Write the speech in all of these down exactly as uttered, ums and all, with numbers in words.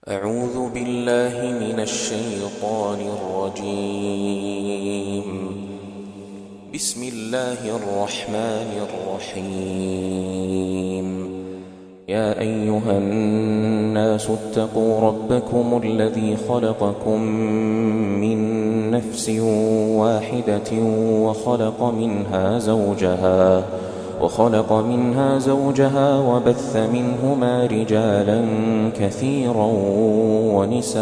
أعوذ بالله من الشيطان الرجيم. بسم الله الرحمن الرحيم. يا أيها الناس اتقوا ربكم الذي خلقكم من نفس واحدة وخلق منها زوجها وخلق منها زوجها وبث منهما رجالا كثيرا ونساء،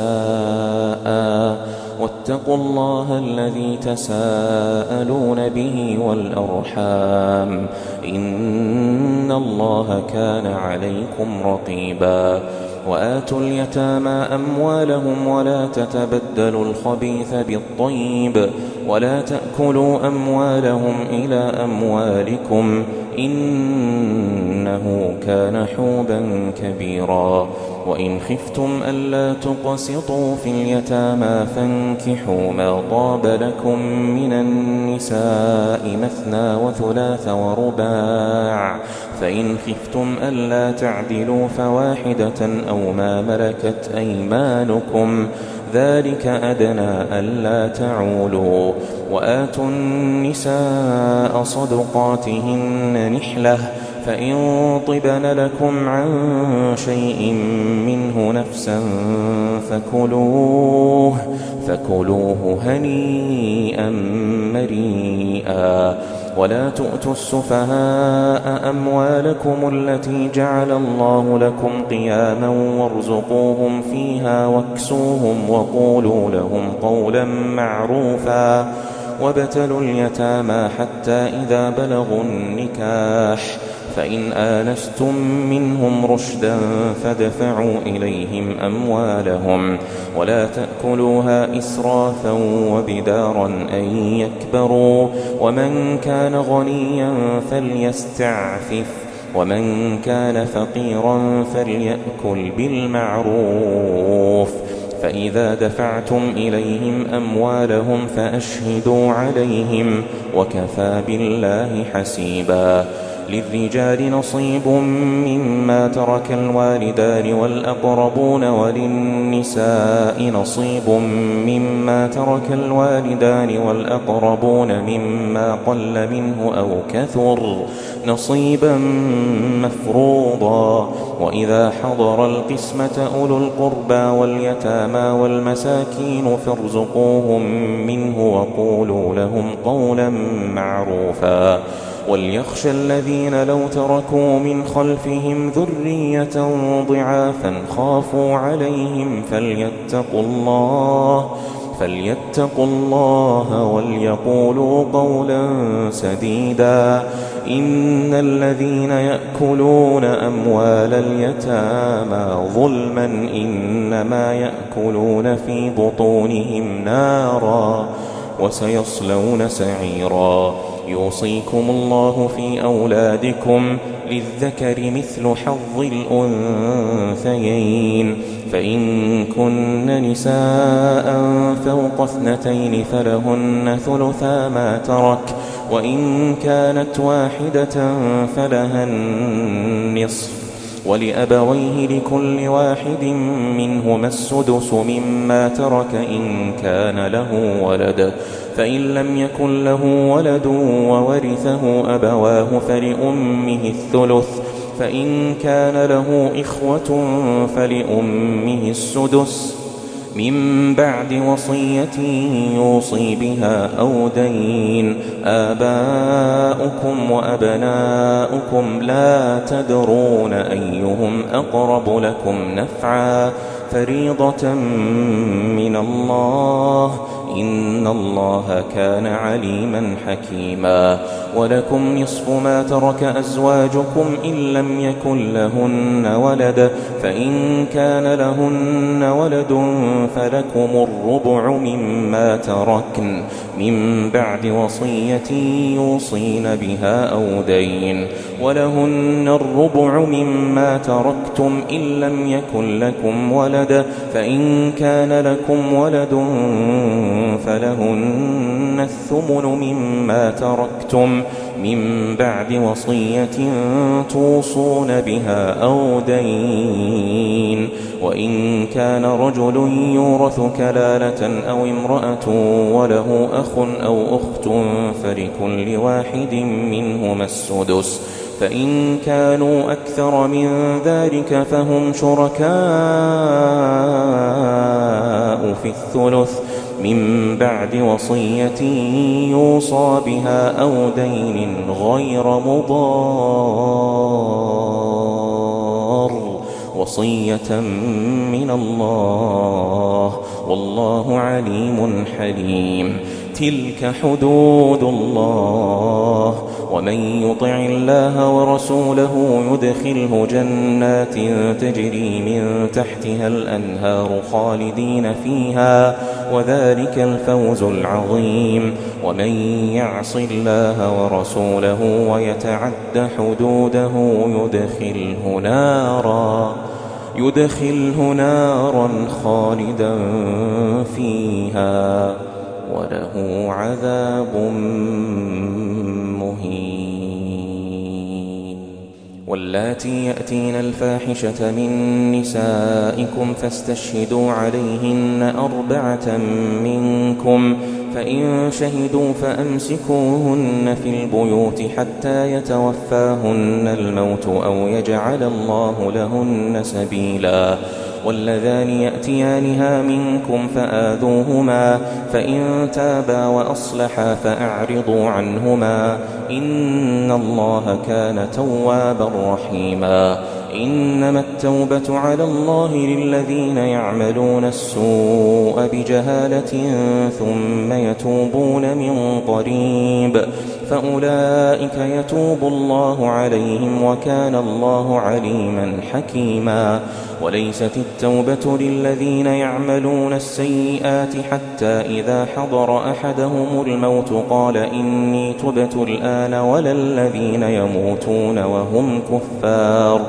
واتقوا الله الذي تساءلون به والأرحام، إن الله كان عليكم رقيبا. وآتوا اليتامى أموالهم ولا تتبدلوا الخبيث بالطيب ولا تأكلوا أموالهم إلى أموالكم إنه كان حوبا كبيرا. وإن خفتم ألا تقسطوا في اليتامى فانكحوا ما طاب لكم من النساء مثنى وثلاث ورباع، فإن خفتم ألا تعدلوا فواحدة أو ما ملكت أيمانكم ذلك أدنى ألا تعولوا. وآتوا النساء صدقاتهن نحلة، فإن طبن لكم عن شيء منه نفسا فكلوه فكلوه هنيئا مريئا. ولا تؤتوا السفهاء أموالكم التي جعل الله لكم قياما وارزقوهم فيها واكسوهم وقولوا لهم قولا معروفا. وابتلوا اليتامى حتى إذا بلغوا النكاح، فإن آنستم منهم رشدا فادفعوا إليهم أموالهم ولا تأكلوها إسرافا وبدارا أن يكبروا. ومن كان غنيا فليستعفف ومن كان فقيرا فليأكل بالمعروف. فإذا دفعتم إليهم أموالهم فأشهدوا عليهم وكفى بالله حسيبا. للرجال نصيب مما ترك الوالدان والأقربون وللنساء نصيب مما ترك الوالدان والأقربون مما قل منه أو كثر نصيبا مفروضا. وإذا حضر القسمة أولو القربى واليتامى والمساكين فارزقوهم منه وقولوا لهم قولا معروفا. وليخشى الذين لو تركوا من خلفهم ذرية ضعافا خافوا عليهم فليتقوا الله فليتقوا الله وليقولوا قولا سديدا. إن الذين يأكلون أموال اليتامى ظلما إنما يأكلون في بطونهم نارا وسيصلون سعيرا. يوصيكم الله في أولادكم للذكر مثل حظ الأنثيين، فإن كن نساء فوق اثنتين فلهن ثلثا ما ترك، وإن كانت واحدة فلها النصف، ولأبويه لكل واحد منهما السدس مما ترك إن كان له ولد، فإن لم يكن له ولد وورثه أبواه فلأمه الثلث، فإن كان له إخوة فلأمه السدس من بعد وصية يوصي بها أو دين. آباؤكم وأبناؤكم لا تدرون أيهم أقرب لكم نفعا فريضة من الله إن الله كان عليما حكيما. ولكم نصف ما ترك أزواجكم إن لم يكن لهن ولد، فإن كان لهن ولد فلكم الربع مما تركن من بعد وصية يوصين بها أو دين. ولهن الربع مما تركتم إن لم يكن لكم ولد، فإن كان لكم ولد فلهن الثمن مما تركتم من بعد وصية توصون بها أو دين. وإن كان رجل يورث كلالة أو امرأة وله أخ أو أخت فلكل واحد منهما السدس، فإن كانوا أكثر من ذلك فهم شركاء في الثلث من بعد وصية يوصى بها أو دين غير مضار، وصية من الله والله عليم حليم. تلك حدود الله، ومن يطع الله ورسوله يدخله جنات تجري من تحتها الأنهار خالدين فيها، وذلك الفوز العظيم. ومن يعص الله ورسوله ويتعد حدوده يدخله نارا يدخله نارا خالدا فيها وله عذاب مهين. واللاتي يأتين الفاحشة من نسائكم فاستشهدوا عليهن أربعة منكم، فإن شهدوا فأمسكوهن في البيوت حتى يتوفاهن الموت أو يجعل الله لهن سبيلا. واللذان يأتيانها منكم فآذوهما، فإن تابا وأصلحا فأعرضوا عنهما، إن الله كان توابا رحيما. إنما التوبة على الله للذين يعملون السوء بجهالة ثم يتوبون من قريب فأولئك يتوب الله عليهم وكان الله عليما حكيما. وليست التوبة للذين يعملون السيئات حتى إذا حضر أحدهم الموت قال إني تبت الآن، ولا الذين يموتون وهم كفار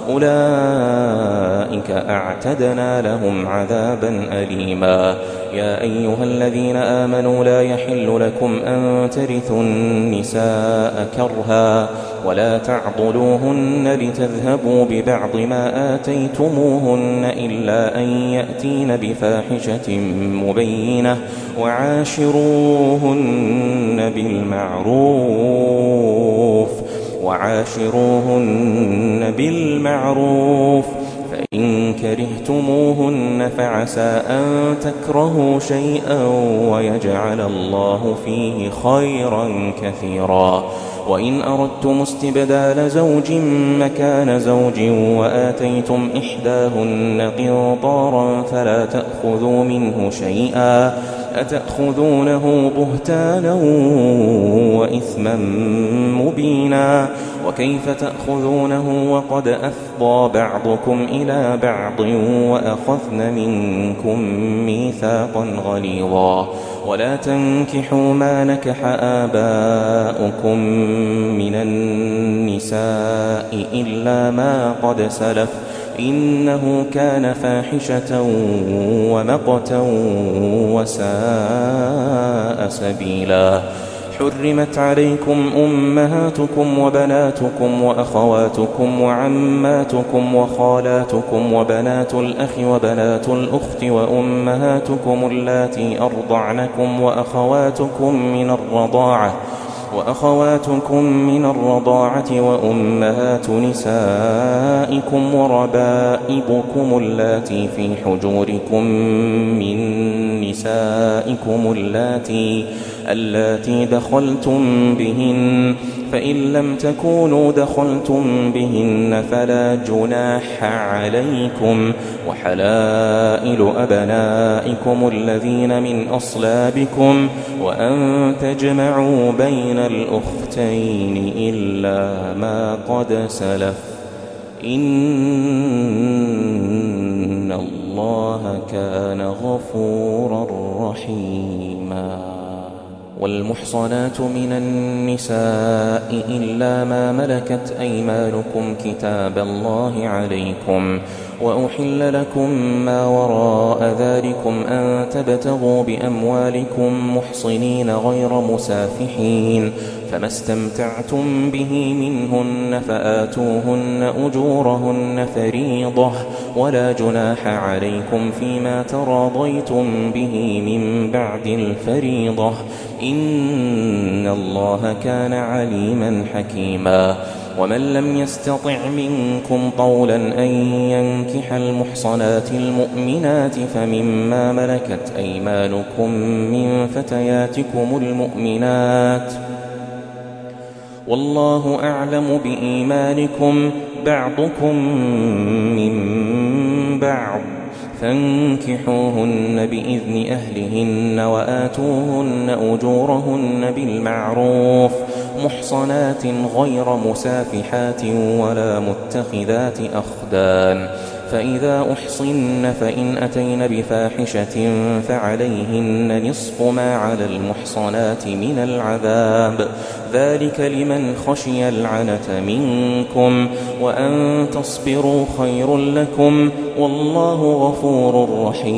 أولئك أعتدنا لهم عذابا أليما. يا أيها الذين آمنوا لا يحل لكم أن ترثوا النساء كرها ولا تعضلوهن لتذهبوا ببعض ما آتيتموهن إلا أن يأتين بفاحشة مبينة وعاشروهن بالمعروف وعاشروهن بالمعروف فإن كرهتموهن فعسى أن تكرهوا شيئا ويجعل الله فيه خيرا كثيرا. وإن أردتم استبدال زوج مكان زوج وآتيتم إحداهن قنطارا فلا تأخذوا منه شيئا، أتأخذونه بهتانا وإثما مبينا. وكيف تأخذونه وقد أفضى بعضكم إلى بعض وأخذن منكم ميثاقا غليظا. ولا تنكحوا ما نكح آباؤكم من النساء إلا ما قد سلف إنه كان فاحشة ومقتا وساء سبيلا. حرمت عليكم أمهاتكم وبناتكم وأخواتكم وعماتكم وخالاتكم وبنات الأخ وبنات الأخت وأمهاتكم اللاتي أرضعنكم وأخواتكم من الرضاعة وأخواتكم من الرضاعة وأمهات نسائكم وربائبكم اللاتي في حجوركم من نسائكم اللاتي اللاتي دخلتم بهن، فإن لم تكونوا دخلتم بهن فلا جناح عليكم. وحلائل أبنائكم الذين من أصلابكم وأن تجمعوا بين الأختين إلا ما قد سلف إن الله كان غفورا رحيما. والمحصنات من النساء إلا ما ملكت أيمانكم كتاب الله عليكم. وأحل لكم ما وراء ذلكم أن تبتغوا بأموالكم محصنين غير مسافحين، فما استمتعتم به منهن فآتوهن أجورهن فريضة، ولا جناح عليكم فيما تراضيتم به من بعد الفريضة، إن الله كان عليما حكيما. ومن لم يستطع منكم قولا أن ينكح المحصنات المؤمنات فمما ملكت أيمانكم من فتياتكم المؤمنات، والله أعلم بإيمانكم بعضكم من بعض، فانكحوهن بإذن أهلهن وآتوهن أجورهن بالمعروف محصنات غير مسافحات ولا متخذات أخدان، فإذا أحصن فإن أتين بفاحشة فعليهن نصف ما على المحصنات من العذاب، ذلك لمن خشي العنة منكم، وأن تصبروا خير لكم، والله غفور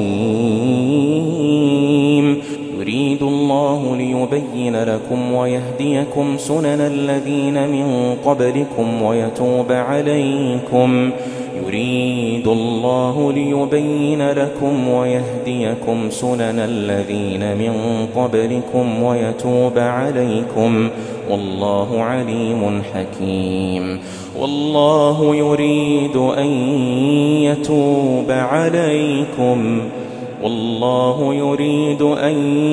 رحيم. يريد الله ليبين لكم ويهديكم سنن الذين من قبلكم ويتوب عليكم يريد الله ليبين لكم ويهديكم سنن الذين من قبلكم ويتوب عليكم، والله عليم حكيم. والله يريد أن يتوب عليكم والله يريد أن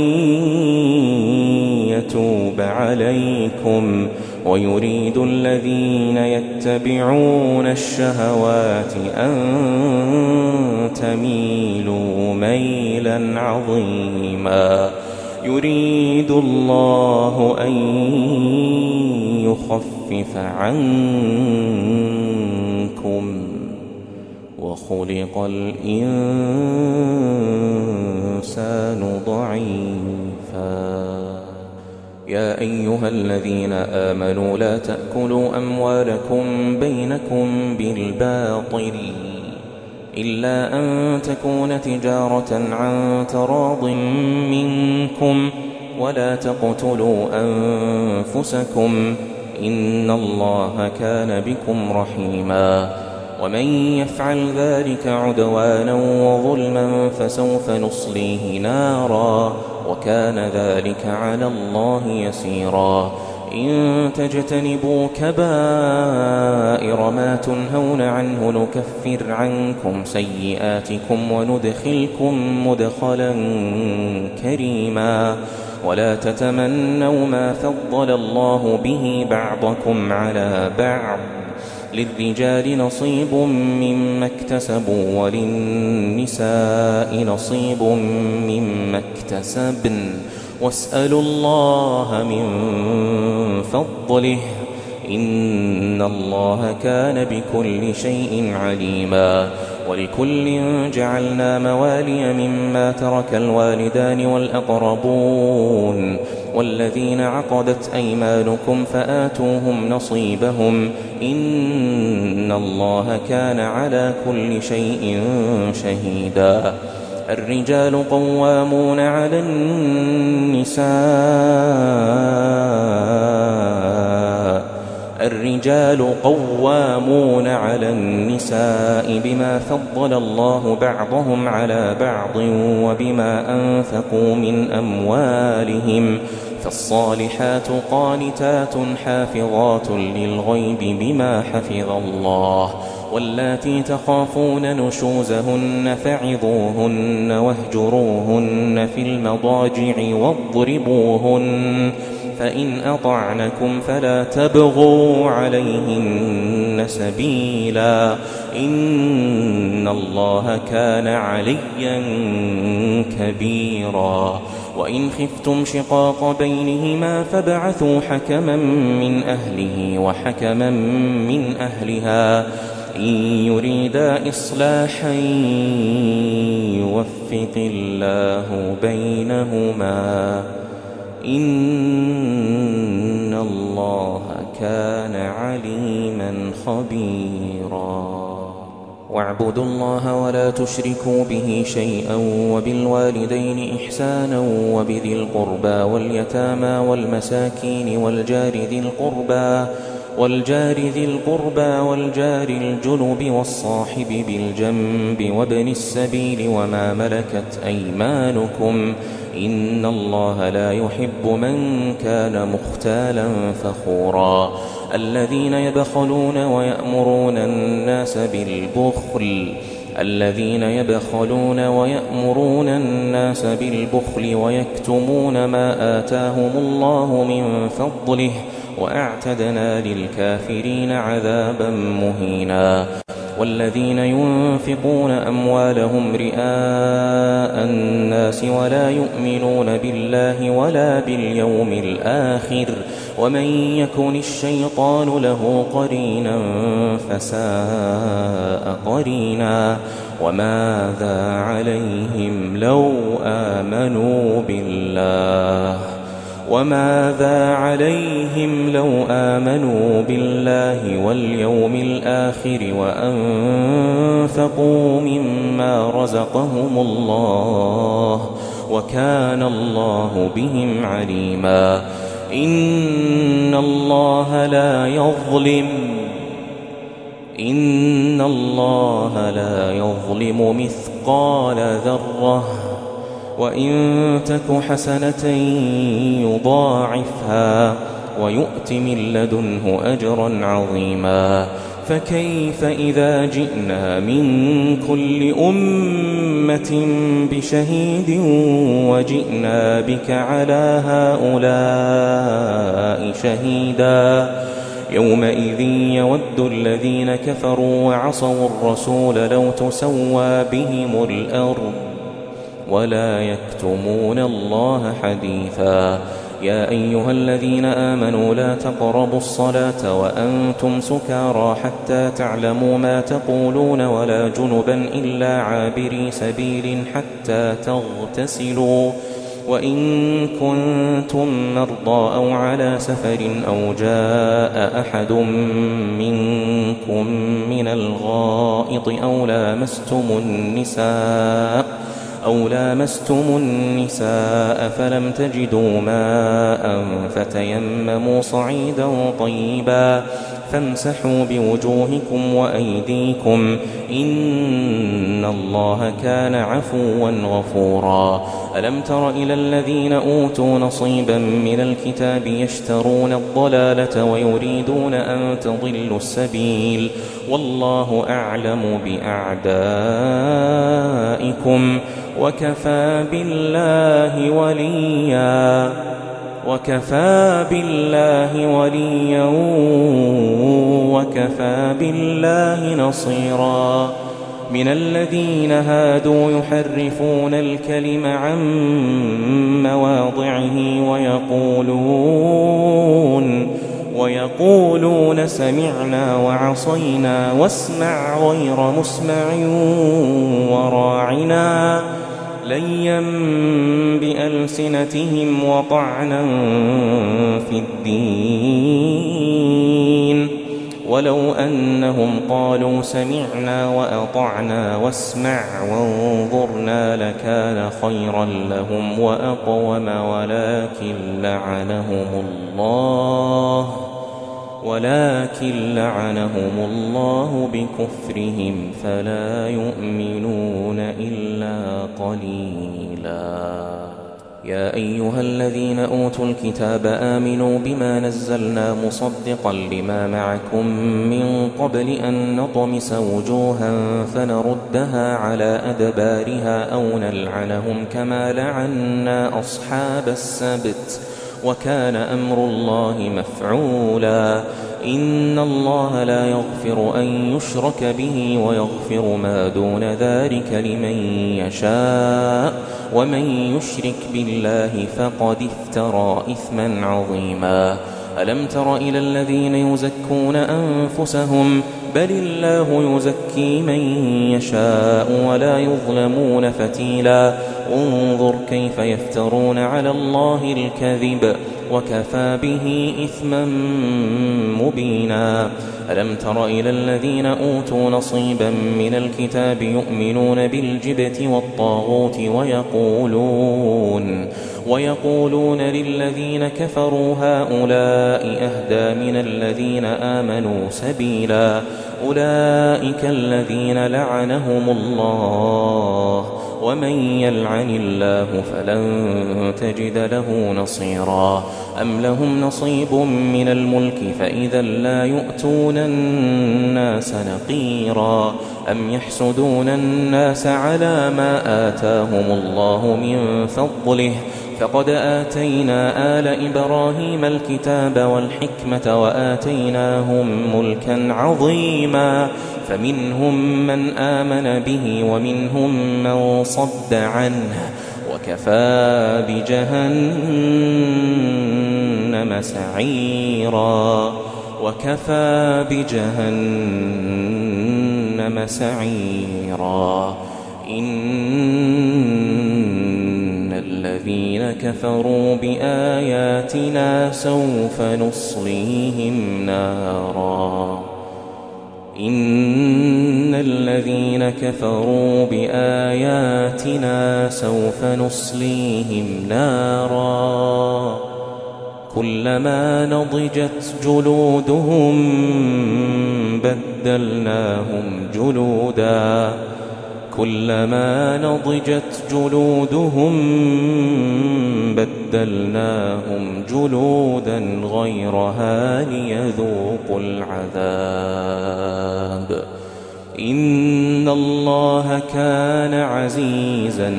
يتوب عليكم ويريد الذين يتبعون الشهوات أن تميلوا ميلا عظيما. يريد الله أن يخفف عنكم وخلق الإنسان ضعيفا. يا أيها الذين آمنوا لا تأكلوا أموالكم بينكم بالباطل إلا أن تكون تجارة عن تراض منكم، ولا تقتلوا أنفسكم إن الله كان بكم رحيما. ومن يفعل ذلك عدوانا وظلما فسوف نصليه نارا، وكان ذلك على الله يسيرا. إن تجتنبوا كبائر ما تنهون عنه نكفر عنكم سيئاتكم وندخلكم مدخلا كريما. ولا تتمنوا ما فضل الله به بعضكم على بعض، للرجال نصيب مما اكتسبوا وللنساء نصيب مما اكتسبن، واسألوا الله من فضله إن الله كان بكل شيء عليما. ولكل جعلنا موالي مما ترك الوالدان والأقربون والذين عقدت أيمانكم فآتوهم نصيبهم إن الله كان على كل شيء شهيدا. الرجال قوامون على النساء الرجال قوامون على النساء بما فضل الله بعضهم على بعض وبما أنفقوا من أموالهم، فالصالحات قانتات حافظات للغيب بما حفظ الله. واللاتي تخافون نشوزهن فعظوهن واهجروهن في المضاجع واضربوهن، فإن أطعنكم فلا تبغوا عليهن سبيلا إن الله كان عليا كبيرا. وإن خفتم شقاق بينهما فابعثوا حكما من أهله وحكما من أهلها إن يريدا إصلاحا يوفق الله بينهما إن الله كان عليما خبيرا. واعبدوا الله ولا تشركوا به شيئا وبالوالدين إحسانا وبذي القربى واليتامى والمساكين والجار ذي القربى والجار ذي القربى والجار الجنب والصاحب بالجنب وابن السبيل وما ملكت أيمانكم إن الله لا يحب من كان مختالا فخورا الذين يبخلون ويأمرون الناس بالبخل الذين يبخلون ويأمرون الناس بالبخل ويكتمون ما آتاهم الله من فضله وأعتدنا للكافرين عذابا مهينا والذين ينفقون أموالهم رئاء الناس ولا يؤمنون بالله ولا باليوم الآخر ومن يكن الشيطان له قرينا فساء قرينا وماذا عليهم لو آمنوا بالله وماذا عليهم لو آمنوا بالله واليوم الآخر وأنفقوا مما رزقهم الله وكان الله بهم عليما إن الله لا يظلم إن الله لا يظلم مثقال ذرة وإن تك حسنة يضاعفها ويؤت من لدنه أجرا عظيما فكيف إذا جئنا من كل أمة بشهيد وجئنا بك على هؤلاء شهيدا يومئذ يود الذين كفروا وعصوا الرسول لو تسوى بهم الأرض ولا يكتمون الله حديثا يا أيها الذين آمنوا لا تقربوا الصلاة وأنتم سكارى حتى تعلموا ما تقولون ولا جنبا إلا عابري سبيل حتى تغتسلوا وإن كنتم مرضى أو على سفر أو جاء أحد منكم من الغائط أو لامستم النساء أو لامستم النساء فلم تجدوا ماء فتيمموا صعيدا طيبا فامسحوا بوجوهكم وأيديكم إن الله كان عفوا غفورا ألم تر إلى الذين أوتوا نصيبا من الكتاب يشترون الضلالة ويريدون أن تضلوا السبيل والله أعلم بأعدائكم وكفى بالله وليا وكفى بالله وليا وكفى بالله نصيرا من الذين هادوا يحرفون الكلم عن مواضعه ويقولون ويقولون سمعنا وعصينا واسمع غير مسمع وراعنا ليا بألسنتهم وطعنا في الدين ولو أنهم قالوا سمعنا وأطعنا واسمع وانظرنا لكان خيرا لهم وأقوم ولكن لعنهم الله ولكن لعنهم الله بكفرهم فلا يؤمنون إلا قليلا يا أيها الذين أوتوا الكتاب آمنوا بما نزلنا مصدقا لما معكم من قبل أن نطمس وجوها فنردها على أدبارها أو نلعنهم كما لعنا أصحاب السبت وكان أمر الله مفعولا إن الله لا يغفر أن يشرك به ويغفر ما دون ذلك لمن يشاء ومن يشرك بالله فقد افترى إثما عظيما ألم تر إلى الذين يزكون أنفسهم بل الله يزكي من يشاء ولا يظلمون فتيلا انظر كيف يفترون على الله الكذب وكفى به إثما مبينا. ألم تر إلى الذين أوتوا نصيبا من الكتاب يؤمنون بالجبت والطاغوت ويقولون ويقولون للذين كفروا هؤلاء أهدى من الذين آمنوا سبيلا. أولئك الذين لعنهم الله ومن يلعن الله فلن تجد له نصيرا. أم لهم نصيب من الملك فإذا لا يؤتون الناس نقيرا. أم يحسدون الناس على ما آتاهم الله من فضله فقد آتينا آل إبراهيم الكتاب والحكمة وآتيناهم ملكا عظيما. فمنهم من آمن به ومنهم من صد عنه وكفى بجهنم سعيرا وكفى بجهنم سعيرا. إن الذين كفروا بآياتنا سوف نصليهم نارا إن الذين كفروا بآياتنا سوف نصليهم نارا كلما نضجت جلودهم بدلناهم جلودا كلما نضجت جلودهم بدلناهم جلودا غيرها ليذوقوا العذاب. إن الله كان عزيزا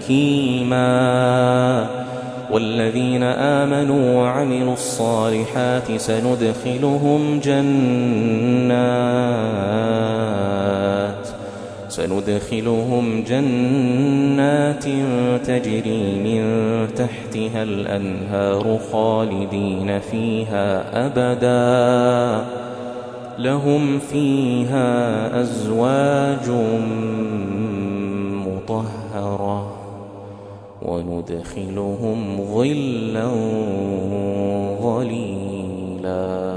حكيما. والذين آمنوا وعملوا الصالحات سندخلهم جنات سندخلهم جنات تجري من تحتها الأنهار خالدين فيها أبدا لهم فيها أزواج مطهرة وندخلهم ظلا ظليلا.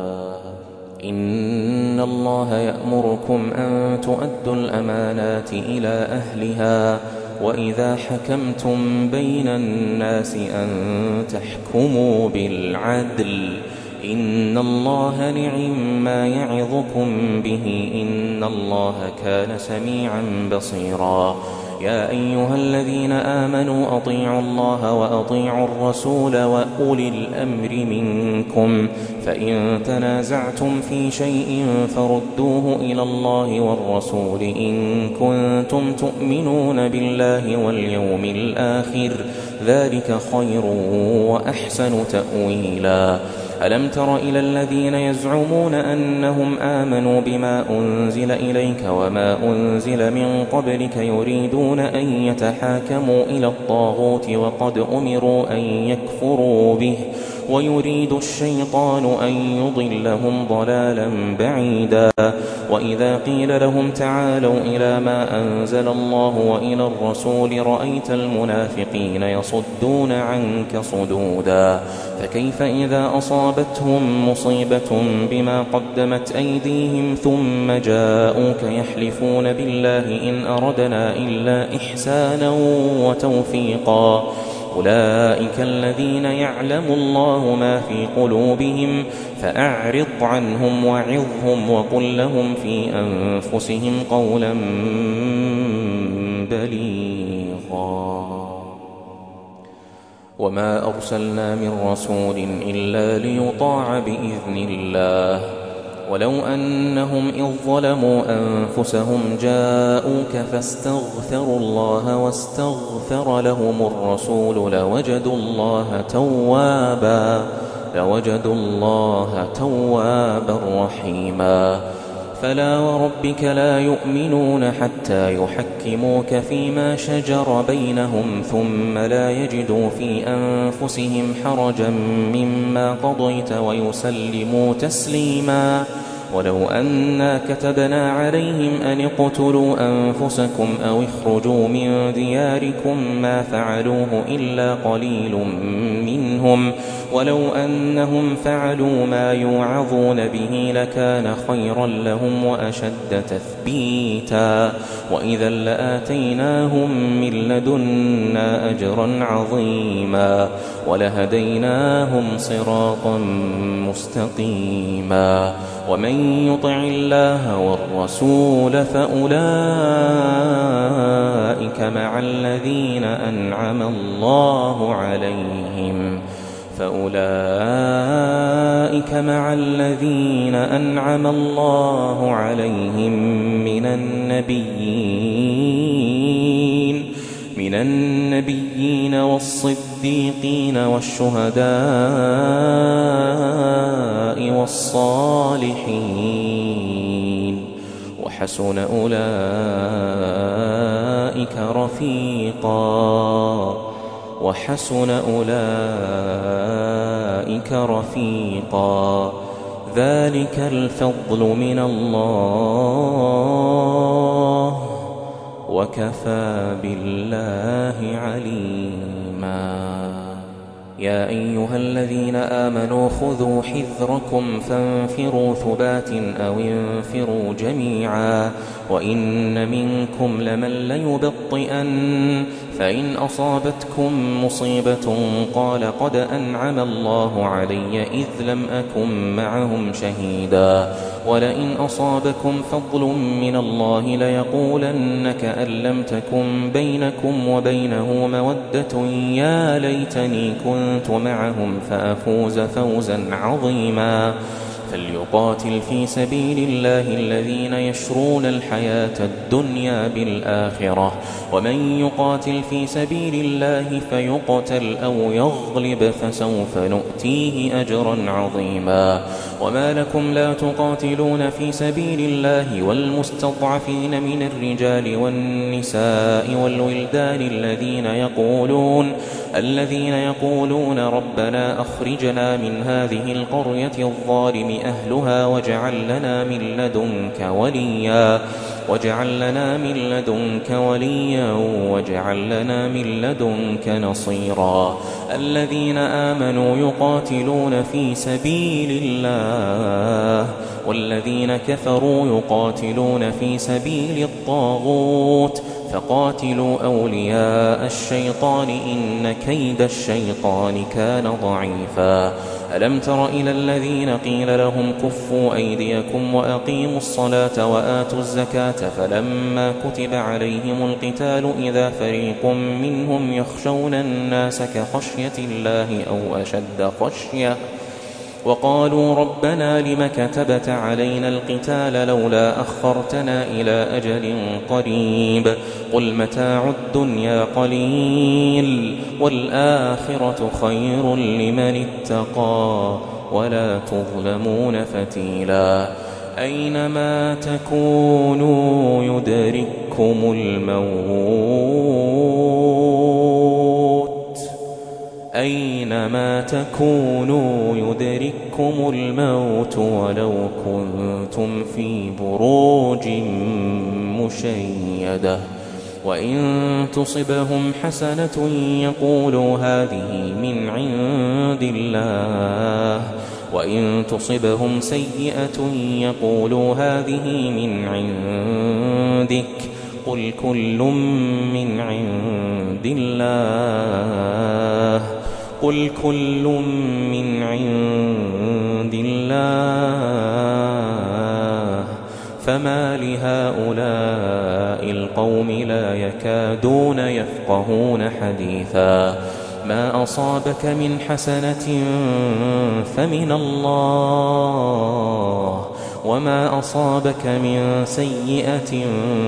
إن الله يأمركم أن تؤدوا الأمانات إلى أهلها وإذا حكمتم بين الناس أن تحكموا بالعدل. إن الله نعم ما يعظكم به إن الله كان سميعا بصيرا. يا أيها الذين آمنوا أطيعوا الله وأطيعوا الرسول وأولي الأمر منكم فإن تنازعتم في شيء فردوه إلى الله والرسول إن كنتم تؤمنون بالله واليوم الآخر ذلك خير وأحسن تأويلا. ألم تر إلى الذين يزعمون أنهم آمنوا بما أنزل إليك وما أنزل من قبلك يريدون أن يتحاكموا إلى الطاغوت وقد أمروا أن يكفروا به ويريد الشيطان أن يضلهم ضلالا بعيدا. وإذا قيل لهم تعالوا إلى ما أنزل الله وإلى الرسول رأيت المنافقين يصدون عنك صدودا. فكيف إذا أصابتهم مصيبة بما قدمت أيديهم ثم جاءوك يحلفون بالله إن أردنا إلا إحسانا وتوفيقا أولئك الذين يعلم الله ما في قلوبهم فأعرض عنهم وعظهم وقل لهم في أنفسهم قولا بليغا. وما أرسلنا من رسول إلا ليطاع بإذن الله ولو أنهم إذ ظلموا أنفسهم جاءوك فاستغفروا الله واستغفر لهم الرسول لوجدوا الله توابا لوجدوا الله توابا رحيما. فلا وربك لا يؤمنون حتى يحكموك فيما شجر بينهم ثم لا يجدوا في أنفسهم حرجا مما قضيت ويسلموا تسليما. ولو أنا كتبنا عليهم أن اقتلوا أنفسكم أو اخرجوا من دياركم ما فعلوه إلا قليل منهم ولو أنهم فعلوا ما يوعظون به لكان خيرا لهم وأشد تثبيتا وإذا لآتيناهم من لدنا أجرا عظيما ولهديناهم صراطا مستقيما ومن يطع الله والرسول فأولئك مع الذين أنعم الله عليهم فأولئك مع الذين أنعم الله عليهم من النبيين من النبيين والصديقين والشهداء والصالحين وحسن أولئك رفيقا وحسن أولئك رفيقا ذلك الفضل من الله وكفى بالله عليما يا أيها الذين آمنوا خذوا حذركم فانفروا ثبات أو انفروا جميعا وإن منكم لمن ليبطئن فإن أصابتكم مصيبة قال قد أنعم الله علي إذ لم أكن معهم شهيدا ولئن أصابكم فضل من الله ليقولن كأن لم تكن بينكم وبينه مودة يا ليتني كنت معهم فأفوز فوزا عظيما فليقاتل في سبيل الله الذين يشرون الحياة الدنيا بالآخرة ومن يقاتل في سبيل الله فيقتل أو يغلب فسوف نؤتيه أجرا عظيما وما لكم لا تقاتلون في سبيل الله والمستضعفين من الرجال والنساء والولدان الذين يقولون الذين يقولون ربنا أخرجنا من هذه القرية الظالم أهلها واجعل لنا من لدنك وليا واجعل لنا من لدنك وليا واجعل لنا من لدنك نصيرا الذين آمنوا يقاتلون في سبيل الله والذين كفروا يقاتلون في سبيل الطاغوت فقاتلوا أولياء الشيطان إن كيد الشيطان كان ضعيفا ألم تر إلى الذين قيل لهم كفوا أيديكم وأقيموا الصلاة وآتوا الزكاة فلما كتب عليهم القتال إذا فريق منهم يخشون الناس كخشية الله أو أشد خشية وقالوا ربنا لم كتبت علينا القتال لولا أخرتنا إلى أجل قريب قل متاع الدنيا قليل والآخرة خير لمن اتقى ولا تظلمون فتيلا أينما تكونوا يدرككم الموت أينما تكونوا يدرككم الموت ولو كنتم في بروج مشيدة وإن تصبهم حسنة يقولوا هذه من عند الله وإن تصبهم سيئة يقولوا هذه من عندك قل كل من عند الله قل كل من عند الله فما لهؤلاء القوم لا يكادون يفقهون حديثا ما أصابك من حسنة فمن الله وما أصابك من سيئة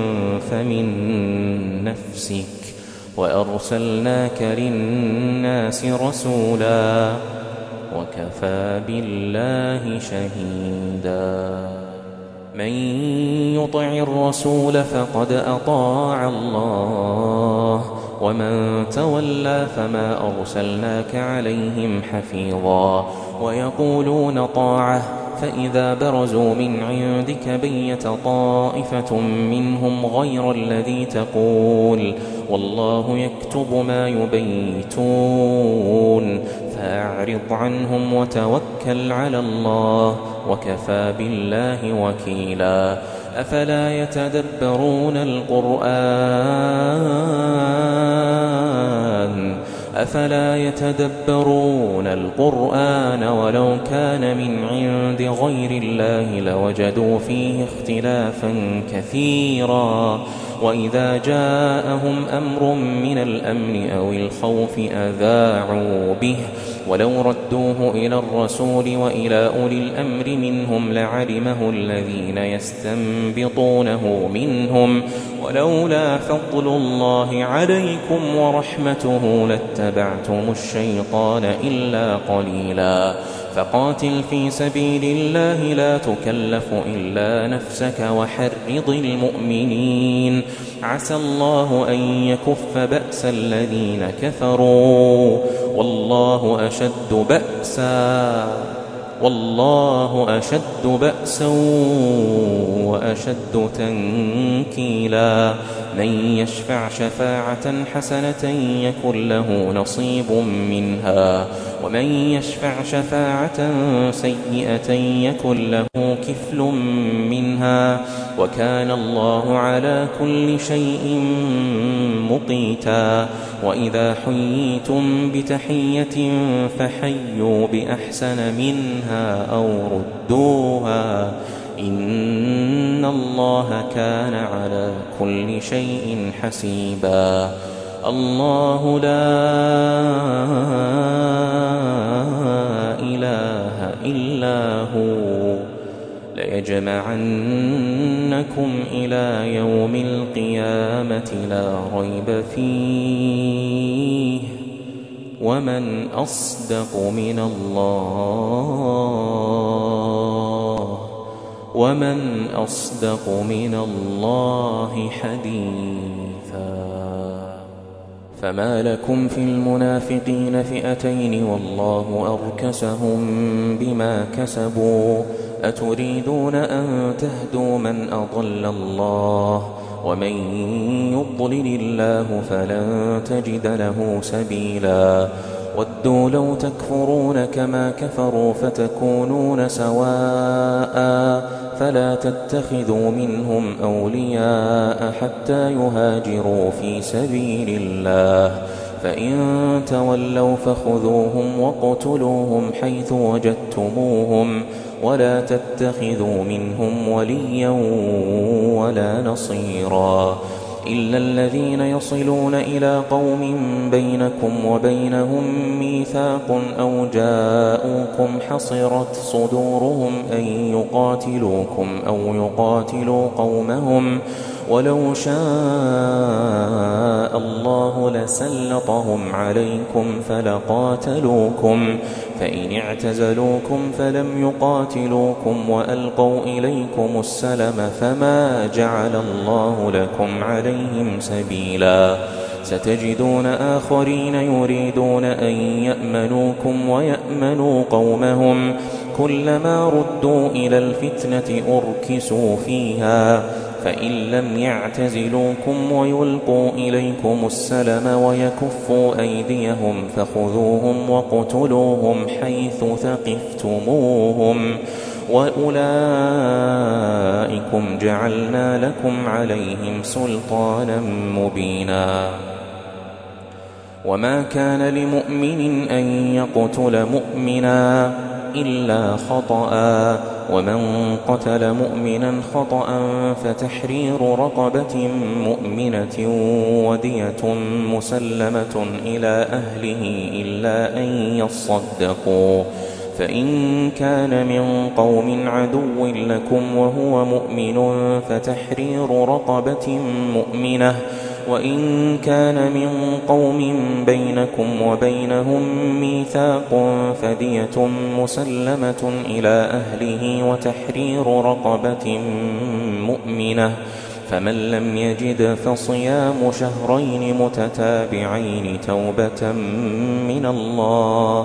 فمن نفسك وأرسلناك للناس رسولا وكفى بالله شهيدا من يطع الرسول فقد أطاع الله ومن تولى فما أرسلناك عليهم حفيظا ويقولون طاعة فإذا برزوا من عندك بيت طائفة منهم غير الذي تقول والله يكتب ما يبيتون فأعرض عنهم وتوكل على الله وكفى بالله وكيلا. أفلا يتدبرون القرآن أفلا يتدبرون القرآن ولو كان من عند غير الله لوجدوا فيه اختلافا كثيرا. وإذا جاءهم أمر من الأمن أو الخوف أذاعوا به ولو ردوه إلى الرسول وإلى أولي الأمر منهم لعلمه الذين يستنبطونه منهم ولولا فضل الله عليكم ورحمته لاتبعتم الشيطان إلا قليلا. فقاتل في سبيل الله لا تكلف إلا نفسك وحرض المؤمنين عسى الله أن يكف بأس الذين كفروا والله أشد بأسا والله أشد بأسا وأشد تنكيلا. من يشفع شفاعة حسنة يكن له نصيب منها ومن يشفع شفاعة سيئة يكن له كفل منها وكان الله على كل شيء مقيتا. وإذا حييتم بتحية فحيوا بأحسن منها أو ردوها إن الله كان على كل شيء حسيبا. الله لا إله إلا هو ليجمعنكم إلى يوم القيامة لا ريب فيه ومن أصدق من الله ومن أصدق من الله حديثا. فما لكم في المنافقين فئتين والله أركسهم بما كسبوا أتريدون أن تهدوا من أضل الله ومن يضلل الله فلن تجد له سبيلا. ودوا لو تكفرون كما كفروا فتكونون سواء فلا تتخذوا منهم أولياء حتى يهاجروا في سبيل الله فإن تولوا فخذوهم واقتلوهم حيث وجدتموهم ولا تتخذوا منهم وليا ولا نصيرا إلا الذين يصلون إلى قوم بينكم وبينهم ميثاق أو جاءوكم حصرت صدورهم أن يقاتلوكم أو يقاتلوا قومهم ولو شاء الله لسلطهم عليكم فلقاتلوكم فإن اعتزلوكم فلم يقاتلوكم وألقوا إليكم السلم فما جعل الله لكم عليهم سبيلا. ستجدون آخرين يريدون أن يأمنوكم ويأمنوا قومهم كلما ردوا إلى الفتنة أركسوا فيها فإن لم يعتزلوكم ويلقوا إليكم السلم ويكفوا أيديهم فخذوهم واقتلوهم حيث ثقفتموهم وأولئكم جعلنا لكم عليهم سلطانا مبينا. وما كان لمؤمن أن يقتل مؤمنا إلا خطأ ومن قتل مؤمنا خطأ فتحرير رقبة مؤمنة ودية مسلمة إلى أهله إلا أن يصدقوا فإن كان من قوم عدو لكم وهو مؤمن فتحرير رقبة مؤمنة وإن كان من قوم بينكم وبينهم ميثاق فدية مسلمة إلى أهله وتحرير رقبة مؤمنة فمن لم يجد فصيام شهرين متتابعين توبة من الله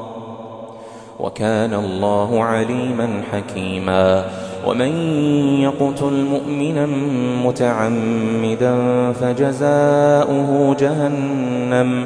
وكان الله عليما حكيما. ومن يقتل مؤمنا متعمدا فجزاؤه جهنم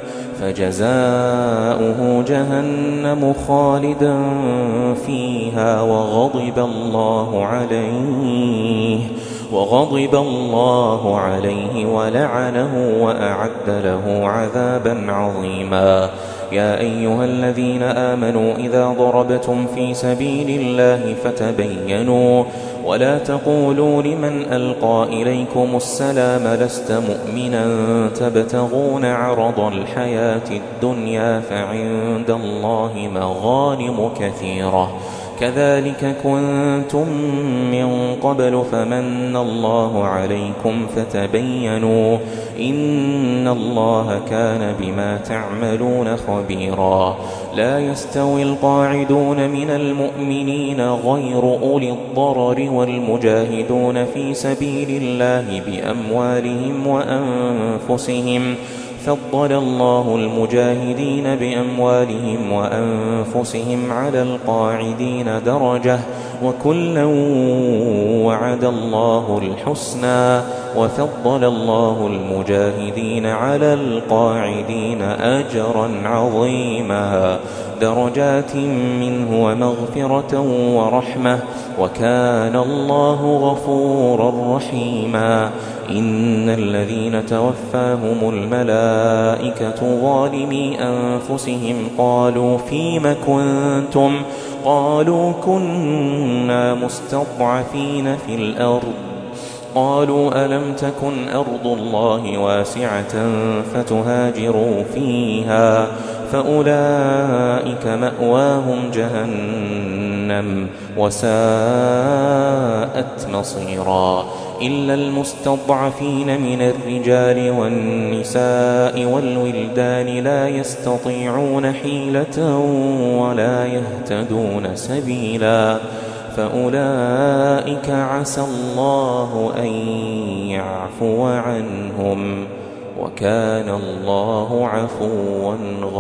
فجزاؤه جهنم خالدا فيها وغضب الله عليه وغضب الله عليه ولعنه وأعد له عذابا عظيما. يا أيها الذين آمنوا إذا ضربتم في سبيل الله فتبينوا ولا تقولوا لمن ألقى إليكم السلام لست مؤمنا تبتغون عرض الحياة الدنيا فعند الله مغانم كثيرة كذلك كنتم من قبل فمن الله عليكم فتبينوا إن الله كان بما تعملون خبيرا. لا يستوي القاعدون من المؤمنين غير أولي الضرر والمجاهدون في سبيل الله بأموالهم وأنفسهم فضل الله المجاهدين بأموالهم وأنفسهم على القاعدين درجة وكلا وعد الله الحسنى وفضل الله المجاهدين على القاعدين أجرا عظيما درجات منه ومغفرة ورحمة وكان الله غفورا رحيما. إن الذين توفاهم الملائكة ظالمي أنفسهم قالوا فيم كنتم قالوا كنا مستضعفين في الأرض قالوا ألم تكن أرض الله واسعة فتهاجروا فيها فأولئك مأواهم جهنم وساءت مصيرا. إلا المستضعفين من الرجال والنساء والولدان لا يستطيعون حيلة ولا يهتدون سبيلا فأولئك عسى الله أن يعفو عنهم وكان الله عفوا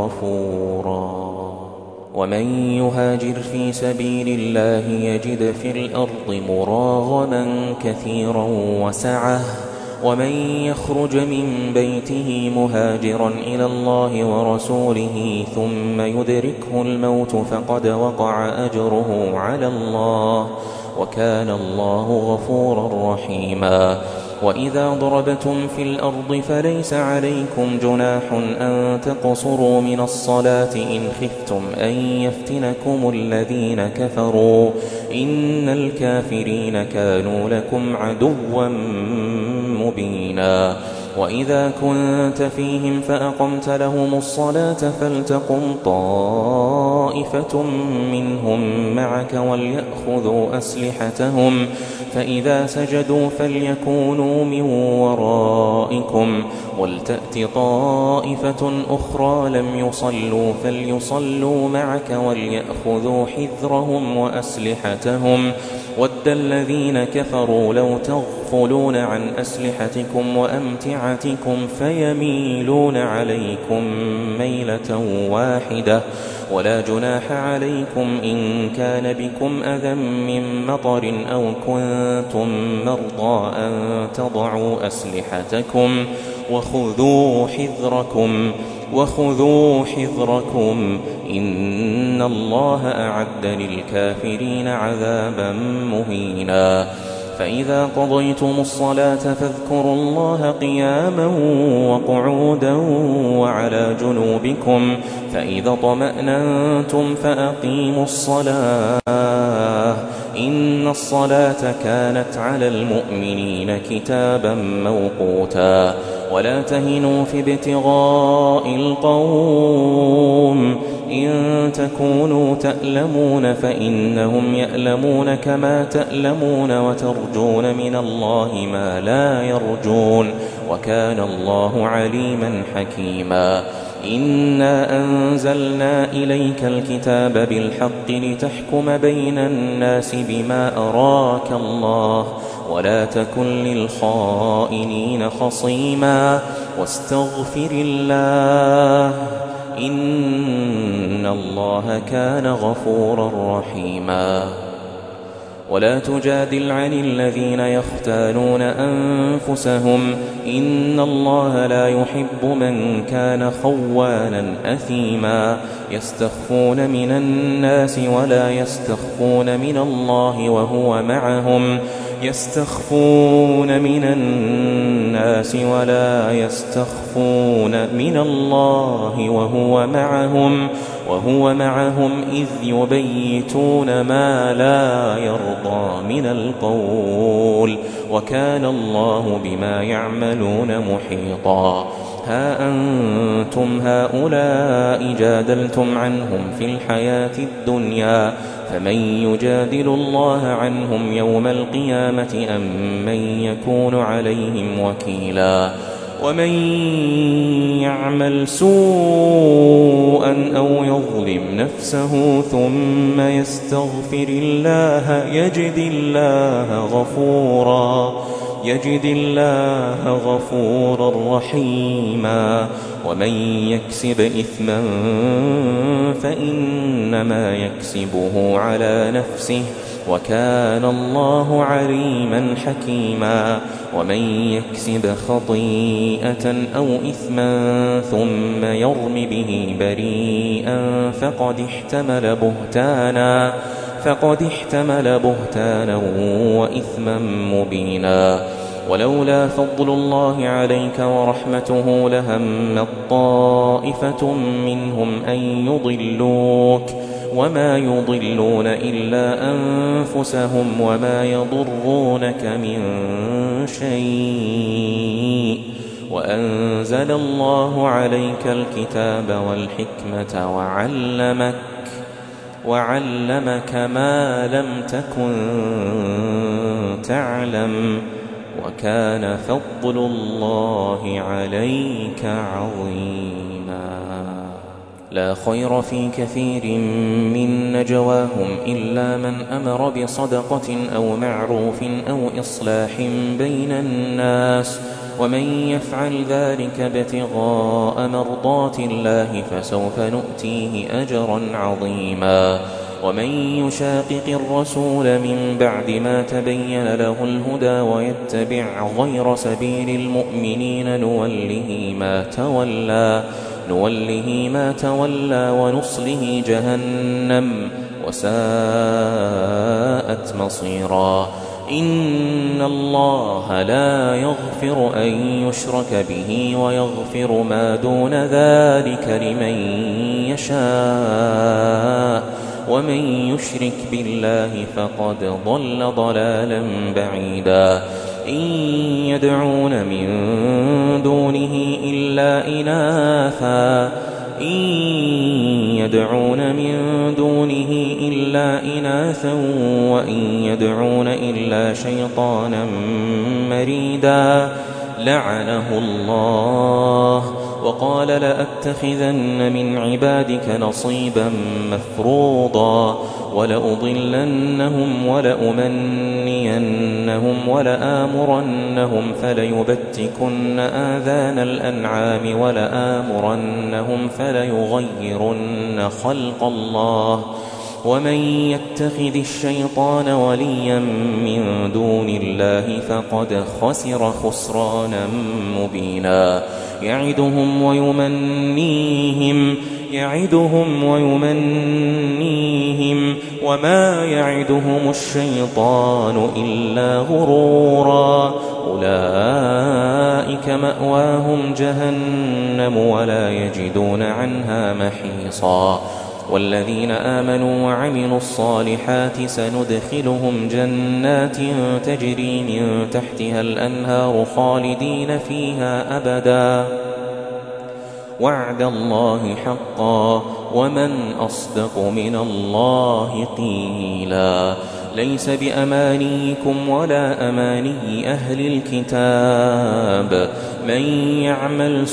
غفورا. ومن يهاجر في سبيل الله يجد في الأرض مراغما كثيرا وسعة ومن يخرج من بيته مهاجرا إلى الله ورسوله ثم يدركه الموت فقد وقع أجره على الله وكان الله غفورا رحيما. وإذا ضربتم في الأرض فليس عليكم جناح أن تقصروا من الصلاة إن خفتم أن يفتنكم الذين كفروا إن الكافرين كانوا لكم عدوا مبينا. وإذا كنت فيهم فأقمت لهم الصلاة فلتقم طائفة منهم معك وليأخذوا أسلحتهم فإذا سجدوا فليكونوا من ورائكم ولتأت طائفة أخرى لم يصلوا فليصلوا معك وليأخذوا حذرهم وأسلحتهم ود الذين كفروا لو تغفلون عن أسلحتكم وأمتعتكم فيميلون عليكم ميلة واحدة ولا جناح عليكم إن كان بكم أذى من مطر أو كنتم مرضى أن تضعوا أسلحتكم وخذوا حذركم وخذوا حذركم إن الله أعد للكافرين عذابا مهينا. فإذا قضيتم الصلاة فاذكروا الله قياما وقعودا وعلى جنوبكم فإذا طمأننتم فأقيموا الصلاة إن الصلاة كانت على المؤمنين كتابا موقوتا. ولا تهنوا في ابتغاء القوم إن تكونوا تألمون فإنهم يألمون كما تألمون وترجون من الله ما لا يرجون وكان الله عليما حكيما. إنا أنزلنا إليك الكتاب بالحق لتحكم بين الناس بما أراك الله ولا تكن للخائنين خصيما واستغفر الله إن الله كان غفورا رحيما. ولا تجادل عن الذين يختالون أنفسهم إن الله لا يحب من كان خوانا أثيما يستخفون من الناس ولا يستخفون من الله وهو معهم يستخفون من الناس ولا يستخفون من الله وهو معهم وهو معهم إذ يبيتون ما لا يرضى من القول وكان الله بما يعملون محيطا ها أنتم هؤلاء جادلتم عنهم في الحياة الدنيا فمن يجادل الله عنهم يوم القيامة أم من يكون عليهم وكيلا ومن يعمل سوءا أو يظلم نفسه ثم يستغفر الله يجد الله غفورا يجد الله غفورا رحيما ومن يكسب إثما فإنما يكسبه على نفسه وكان الله عليما حكيما ومن يكسب خطيئة أو إثما ثم يرم به بريئا فقد احتمل بهتانا فقد احتمل بهتانا وإثما مبينا ولولا فضل الله عليك ورحمته لهم طائفة منهم أن يضلوك وما يضلون إلا أنفسهم وما يضرونك من شيء وأنزل الله عليك الكتاب والحكمة وعلمك وعلمك ما لم تكن تعلم وكان فضل الله عليك عظيما لا خير في كثير من نجواهم إلا من أمر بصدقة أو معروف أو إصلاح بين الناس ومن يفعل ذلك ابتغاء مرضات الله فسوف نؤتيه أجرا عظيما ومن يشاقق الرسول من بعد ما تبين له الهدى ويتبع غير سبيل المؤمنين نوله ما تولى نوله ما تولى ونصله جهنم وساءت مصيرا إن الله لا يغفر أن يشرك به ويغفر ما دون ذلك لمن يشاء ومن يشرك بالله فقد ضل ضلالا بعيدا إن يدعون من دونه إلا إناثا إن يدعون من دونه إلا إناثا وإن يدعون إلا شيطانا مريدا لعنه الله وقال لأتخذن من عبادك نصيبا مفروضا ولأضلنهم ولأمنينهم ولآمرنهم فليبتكن آذان الأنعام ولآمرنهم فليغيرن خلق الله ومن يتخذ الشيطان وليا من دون الله فقد خسر خسرانا مبينا يعدهم ويمنيهم يعدهم ويمنيهم وما يعدهم الشيطان إلا غرورا أولئك مأواهم جهنم ولا يجدون عنها محيصا والذين آمنوا وعملوا الصالحات سندخلهم جنات تجري من تحتها الأنهار خالدين فيها أبدا وعد الله حقا ومن أصدق من الله قيلا ليس بأمانيكم ولا أماني أهل الكتاب من يعمل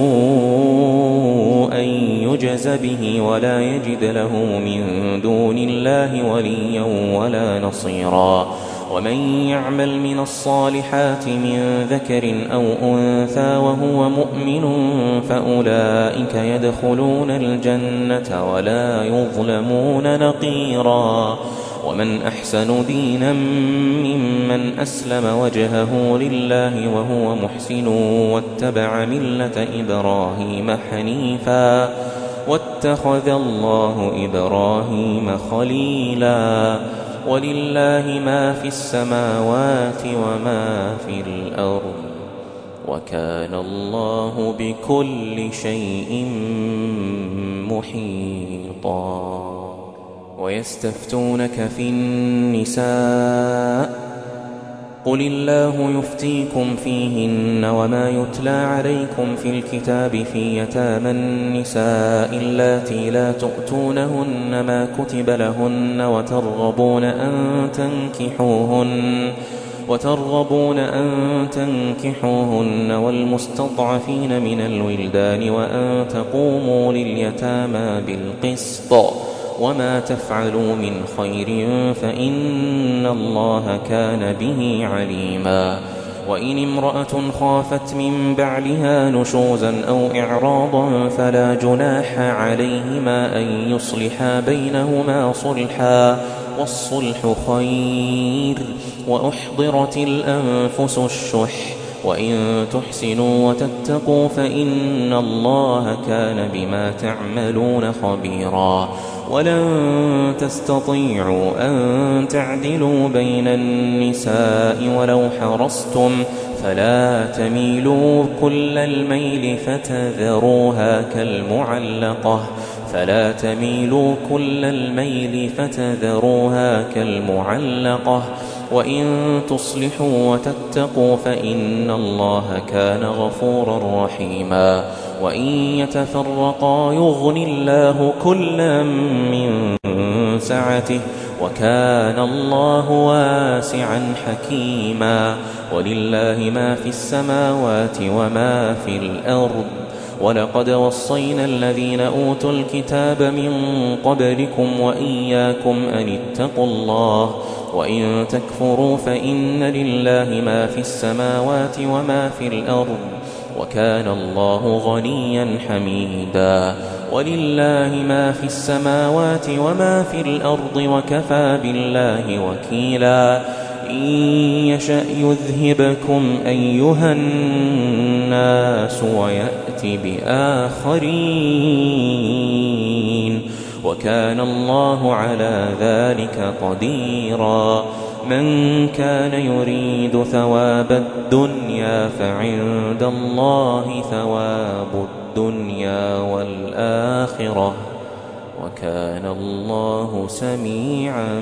سوءا يجز به ولا يجد له من دون الله وليا ولا نصيرا ومن يعمل من الصالحات من ذكر أو أنثى وهو مؤمن فأولئك يدخلون الجنة ولا يظلمون نقيرا ومن أحسن دينا ممن أسلم وجهه لله وهو محسن واتبع ملة إبراهيم حنيفا واتخذ الله إبراهيم خليلا ولله ما في السماوات وما في الأرض وكان الله بكل شيء محيطا. ويستفتونك في النساء قل الله يفتيكم فيهن وما يتلى عليكم في الكتاب في يتامى النساء اللاتي لا تؤتونهن ما كتب لهن وترغبون أن تنكحوهن وترغبون أن تنكحوهن والمستضعفين من الولدان وأن تقوموا لليتامى بالقسط وما تفعلوا من خير فإن الله كان به عليما. وإن امرأة خافت من بعلها نشوزا أو إعراضا فلا جناح عليهما أن يصلحا بينهما صلحا والصلح خير وأحضرت الأنفس الشح وإن تحسنوا وتتقوا فإن الله كان بما تعملون خبيرا. ولن تستطيعوا أن تعدلوا بين النساء ولو حرصتم فلا تميلوا كل الميل فتذروها كالمعلقة فلا تميلوا كل الميل فتذروها كالمعلقة وإن تصلحوا وتتقوا فإن الله كان غفورا رحيما. وإن يتفرقا يغن الله كلا من سعته وكان الله واسعا حكيما. ولله ما في السماوات وما في الأرض ولقد وصينا الذين أوتوا الكتاب من قبلكم وإياكم أن اتقوا الله وإن تكفروا فإن لله ما في السماوات وما في الأرض وكان الله غنيا حميدا. ولله ما في السماوات وما في الأرض وكفى بالله وكيلا. إن يشأ يذهبكم أيها الناس ويأتي بآخرين وكان الله على ذلك قديرا. من كان يريد ثواب الدنيا فعند الله ثواب الدنيا والآخرة وكان الله سميعا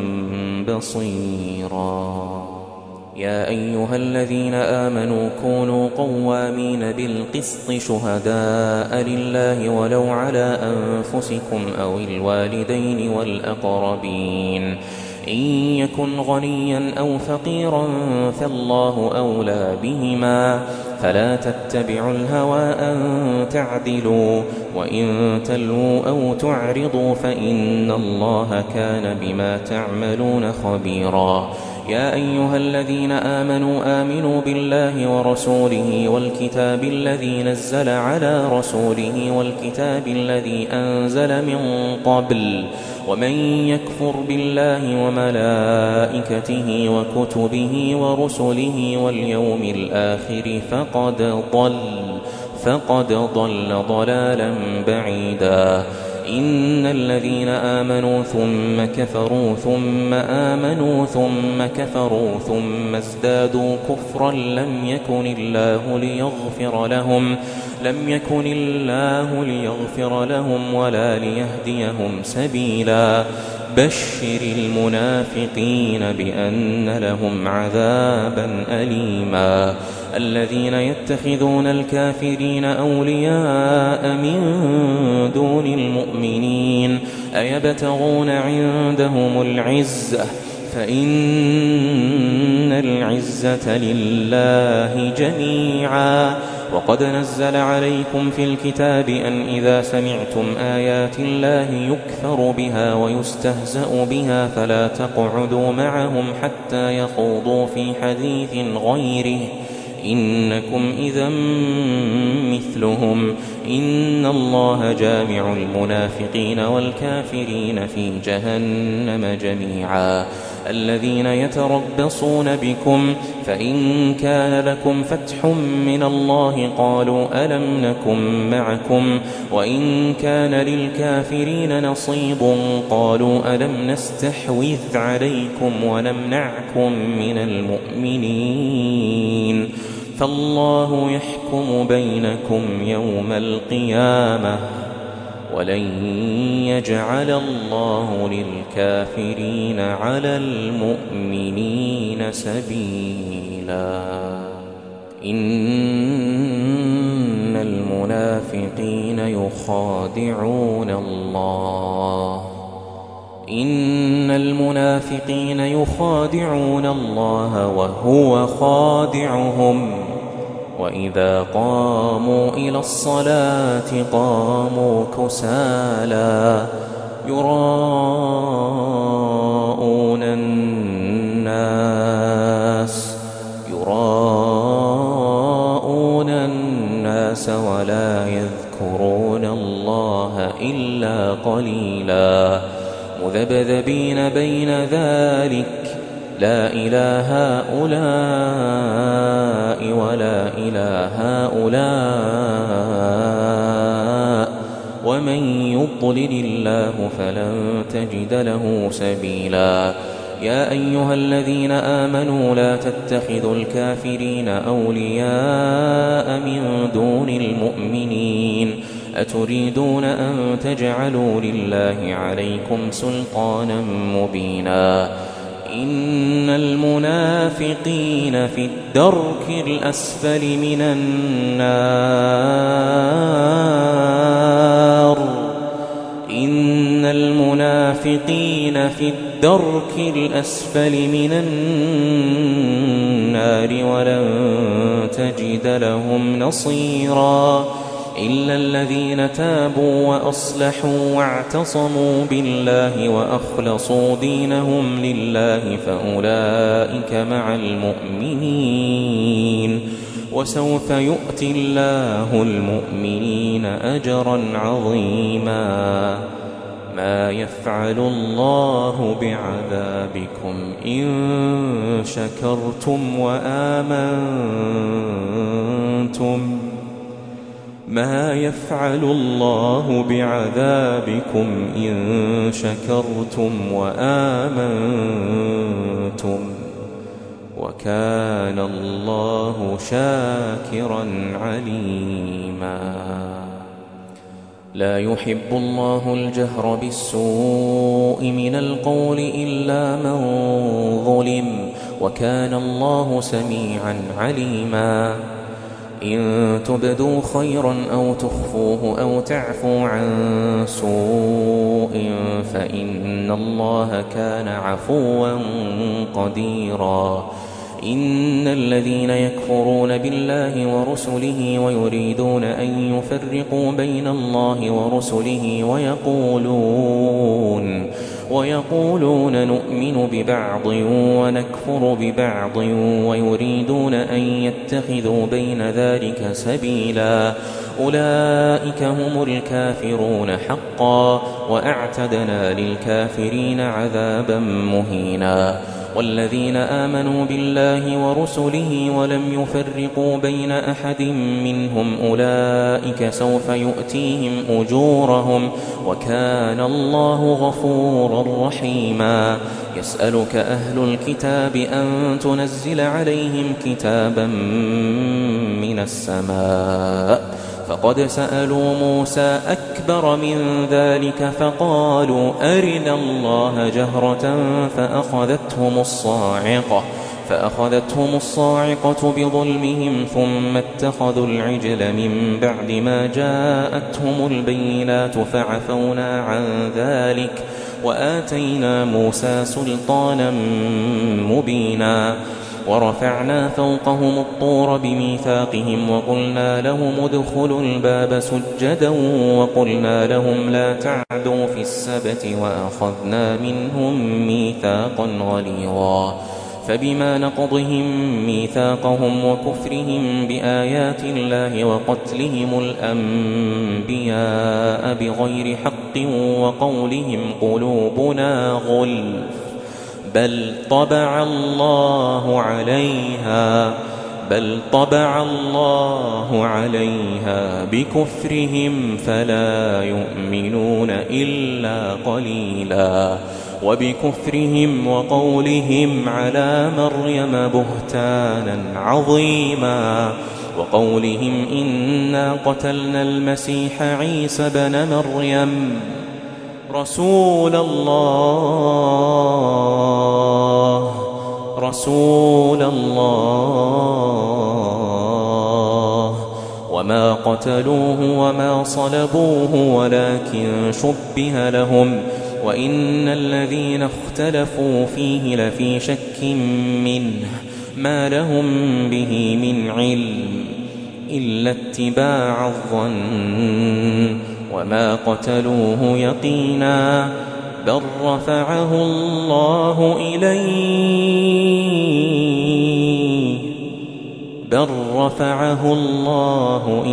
بصيرا. يا أيها الذين آمنوا كونوا قوامين بالقسط شهداء لله ولو على أنفسكم أو الوالدين والأقربين إن يكن غنيا أو فقيرا فالله أولى بهما فلا تتبعوا الهوى أن تعدلوا وإن تلووا أو تعرضوا فإن الله كان بما تعملون خبيرا. يا أيها الذين آمنوا آمنوا بالله ورسوله والكتاب الذي نزل على رسوله والكتاب الذي أنزل من قبل ومن يكفر بالله وملائكته وكتبه ورسله واليوم الآخر فقد ضل فقد ضل ضلالا بعيدا. إن الذين آمنوا ثم كفروا ثم آمنوا ثم كفروا ثم ازدادوا كفرا لم يكن الله ليغفر لهم لم يكن الله ليغفر لهم ولا ليهديهم سبيلا. بشر المنافقين بأن لهم عذابا أليما. الذين يتخذون الكافرين أولياء من دون المؤمنين أيبتغون عندهم العزة فإن العزة لله جميعا. وقد نزل عليكم في الكتاب أن إذا سمعتم آيات الله يكفر بها ويستهزأ بها فلا تقعدوا معهم حتى يخوضوا في حديث غيره إنكم إذا مثلهم إن الله جامع المنافقين والكافرين في جهنم جميعا. الذين يتربصون بكم فإن كان لكم فتح من الله قالوا ألم نكن معكم وإن كان للكافرين نصيب قالوا ألم نستحوذ عليكم ونمنعكم من المؤمنين فالله يحكم بينكم يوم القيامة ولن يجعل الله للكافرين على المؤمنين سبيلا. إن المنافقين يخادعون الله إن المنافقين يخادعون الله وهو خادعهم وإذا قاموا إلى الصلاة قاموا كسالى يراءون الناس يراءون الناس ولا يذكرون الله إلا قليلا مذبذبين بين ذلك لا إله هؤلاء ولا إله هؤلاء ومن يضلل الله فلن تجد له سبيلا. يا أيها الذين آمنوا لا تتخذوا الكافرين أولياء من دون المؤمنين أتريدون أن تجعلوا لله عليكم سلطانا مبينا. إن المنافقين في الدرك الأسفل من النار إن المنافقين في الدرك الأسفل من النار ولن تجد لهم نصيرا إلا الذين تابوا وأصلحوا واعتصموا بالله وأخلصوا دينهم لله فأولئك مع المؤمنين وسوف يؤتي الله المؤمنين أجرا عظيما. ما يفعل الله بعذابكم إن شكرتم وآمنتم ما يفعل الله بعذابكم إن شكرتم وآمنتم وكان الله شاكرا عليما. لا يحب الله الجهر بالسوء من القول إلا من ظلم وكان الله سميعا عليما. إن تبدوا خيرا أو تخفوه أو تعفوا عن سوء فإن الله كان عفوا قديرا. إن الذين يكفرون بالله ورسله ويريدون أن يفرقوا بين الله ورسله ويقولون ويقولون نؤمن ببعض ونكفر ببعض ويريدون أن يتخذوا بين ذلك سبيلا أولئك هم الكافرون حقا وأعتدنا للكافرين عذابا مهينا. والذين آمنوا بالله ورسله ولم يفرقوا بين أحد منهم أولئك سوف يؤتيهم أجورهم وكان الله غفورا رحيما. يسألك أهل الكتاب أن تنزل عليهم كتابا من السماء فقد سألوا موسى أكبر من ذلك فقالوا أرنا الله جهرة فأخذتهم الصاعقة فأخذتهم الصاعقة بظلمهم ثم اتخذوا العجل من بعد ما جاءتهم البينات فعفونا عن ذلك وآتينا موسى سلطانا مبينا. ورفعنا فوقهم الطور بميثاقهم وقلنا لهم ادخلوا الباب سجدا وقلنا لهم لا تعدوا في السبت وأخذنا منهم ميثاقا غليظا. فبما نقضهم ميثاقهم وكفرهم بآيات الله وقتلهم الأنبياء بغير حق وقولهم قلوبنا غلف بل طبع الله عليها بل طبع الله عليها بكفرهم فلا يؤمنون إلا قليلا وبكفرهم وقولهم على مريم بهتانا عظيما وقولهم إنا قتلنا المسيح عيسى بن مريم رسول الله رسول الله وما قتلوه وما صلبوه ولكن شبه لهم وإن الذين اختلفوا فيه لفي شك منه ما لهم به من علم إلا اتباع الظن وما قتلوه يقينا بل رفعه الله إليه بل رفعه الله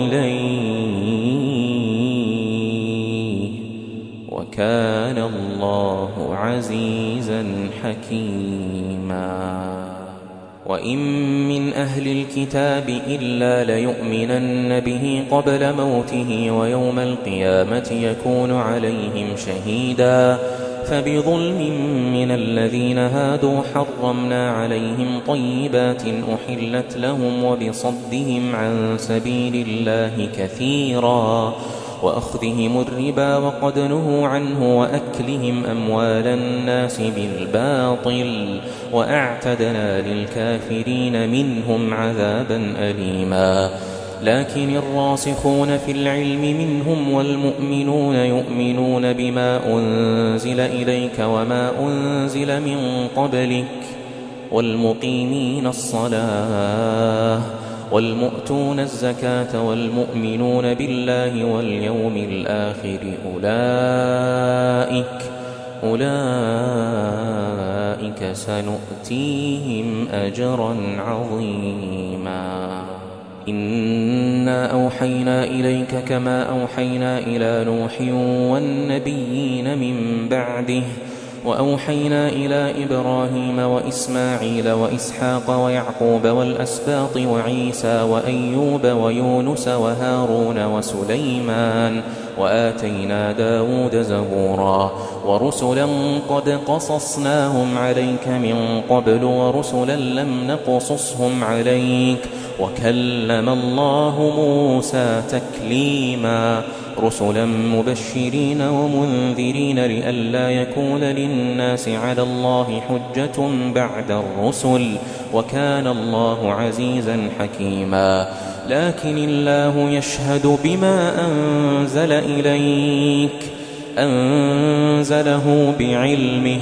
إليه وكان الله عزيزا حكيما وإن من أهل الكتاب إلا ليؤمنن به قبل موته ويوم القيامة يكون عليهم شهيدا فبظلم من الذين هادوا حرمنا عليهم طيبات أحلت لهم وبصدهم عن سبيل الله كثيرا وأخذهم الربا وقد نهوا عنه وأكلهم أموال الناس بالباطل وأعتدنا للكافرين منهم عذابا أليما لكن الراسخون في العلم منهم والمؤمنون يؤمنون بما أنزل إليك وما أنزل من قبلك والمقيمين الصلاة والمؤتون الزكاة والمؤمنون بالله واليوم الآخر أولئك أولئك سنؤتيهم أجرا عظيما إنا أوحينا إليك كما أوحينا إلى نوح والنبيين من بعده وأوحينا إلى إبراهيم وإسماعيل وإسحاق ويعقوب والأسباط وعيسى وأيوب ويونس وهارون وسليمان وآتينا داود زبورا ورسلا قد قصصناهم عليك من قبل ورسلا لم نقصصهم عليك وكلم الله موسى تكليما رسلا مبشرين ومنذرين لئلا يكون للناس على الله حجة بعد الرسل وكان الله عزيزا حكيما لكن الله يشهد بما أنزل إليك أنزله بعلمه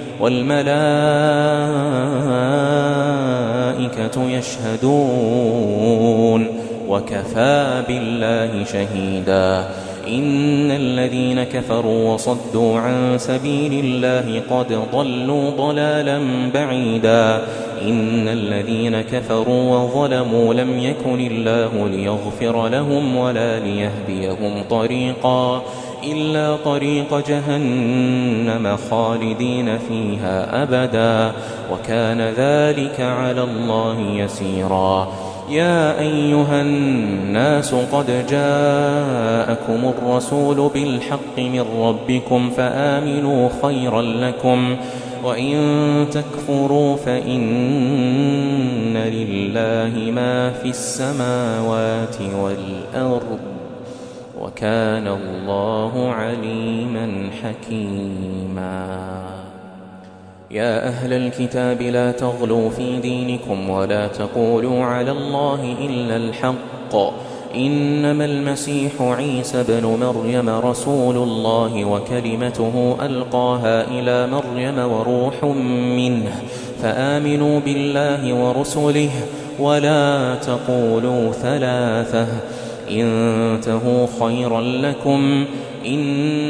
والملائكة يشهدون وكفى بالله شهيدا إن الذين كفروا وصدوا عن سبيل الله قد ضلوا ضلالا بعيدا إن الذين كفروا وظلموا لم يكن الله ليغفر لهم ولا ليهديهم طريقا إلا طريق جهنم خالدين فيها أبدا وكان ذلك على الله يسيرا يا أيها الناس قد جاءكم الرسول بالحق من ربكم فآمنوا خيرا لكم وإن تكفروا فإن لله ما في السماوات والأرض وكان الله عليما حكيما يا أهل الكتاب لا تغلوا في دينكم ولا تقولوا على الله إلا الحق إنما المسيح عيسى بن مريم رسول الله وكلمته ألقاها إلى مريم وروح منه فآمنوا بالله ورسله ولا تقولوا ثلاثة انتهوا خيرا لكم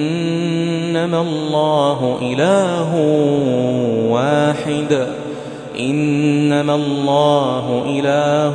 إنما الله إله واحد إنما الله إله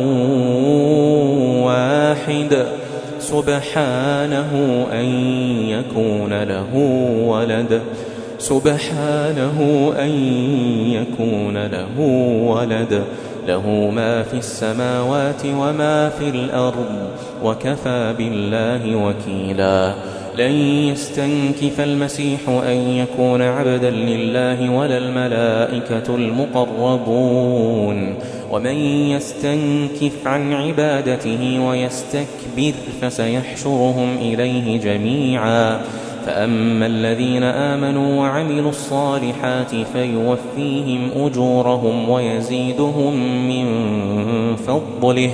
واحد سبحانه أن يكون له ولد سبحانه أن يكون له ولد له ما في السماوات وما في الأرض وكفى بالله وكيلا لن يستنكف المسيح أن يكون عبدا لله ولا الملائكة المقربون ومن يستنكف عن عبادته ويستكبر فسيحشرهم إليه جميعا فأما الذين آمنوا وعملوا الصالحات فيوفيهم أجورهم ويزيدهم من فضله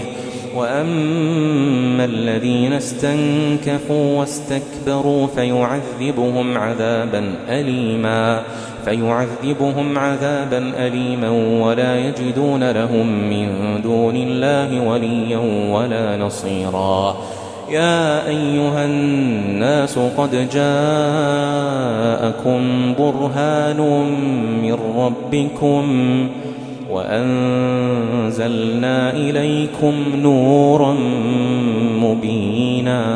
وأما الذين استنكفوا واستكبروا فيعذبهم عذابا أليما فيعذبهم عذابا أليما ولا يجدون لهم من دون الله وليا ولا نصيرا يا أيها الناس قد جاءكم برهان من ربكم وأنزلنا إليكم نورا مبينا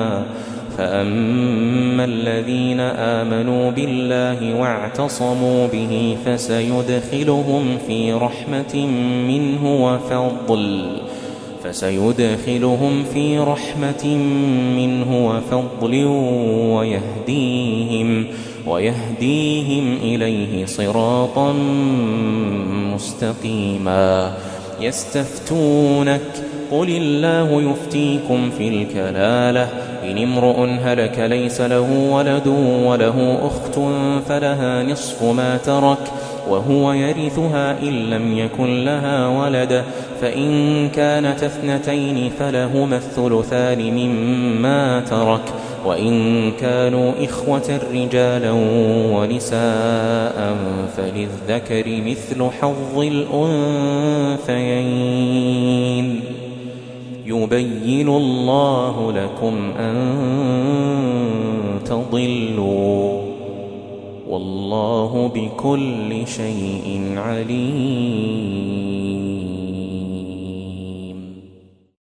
فأما الذين آمنوا بالله واعتصموا به فسيدخلهم في رحمة منه وفضل فسيدخلهم في رحمة منه وفضل ويهديهم ويهديهم إليه صراطا مستقيما يستفتونك قل الله يفتيكم في الكلالة إن امرؤ هلك ليس له ولد وله أخت فلها نصف ما ترك وهو يرثها إن لم يكن لها ولد فإن كانت اثنتين فلهما الثلثان مما ترك وإن كانوا إخوة رجالا ونساء فللذكر مثل حظ الأنثيين يبين الله لكم أن تضلوا والله بكل شيء عليم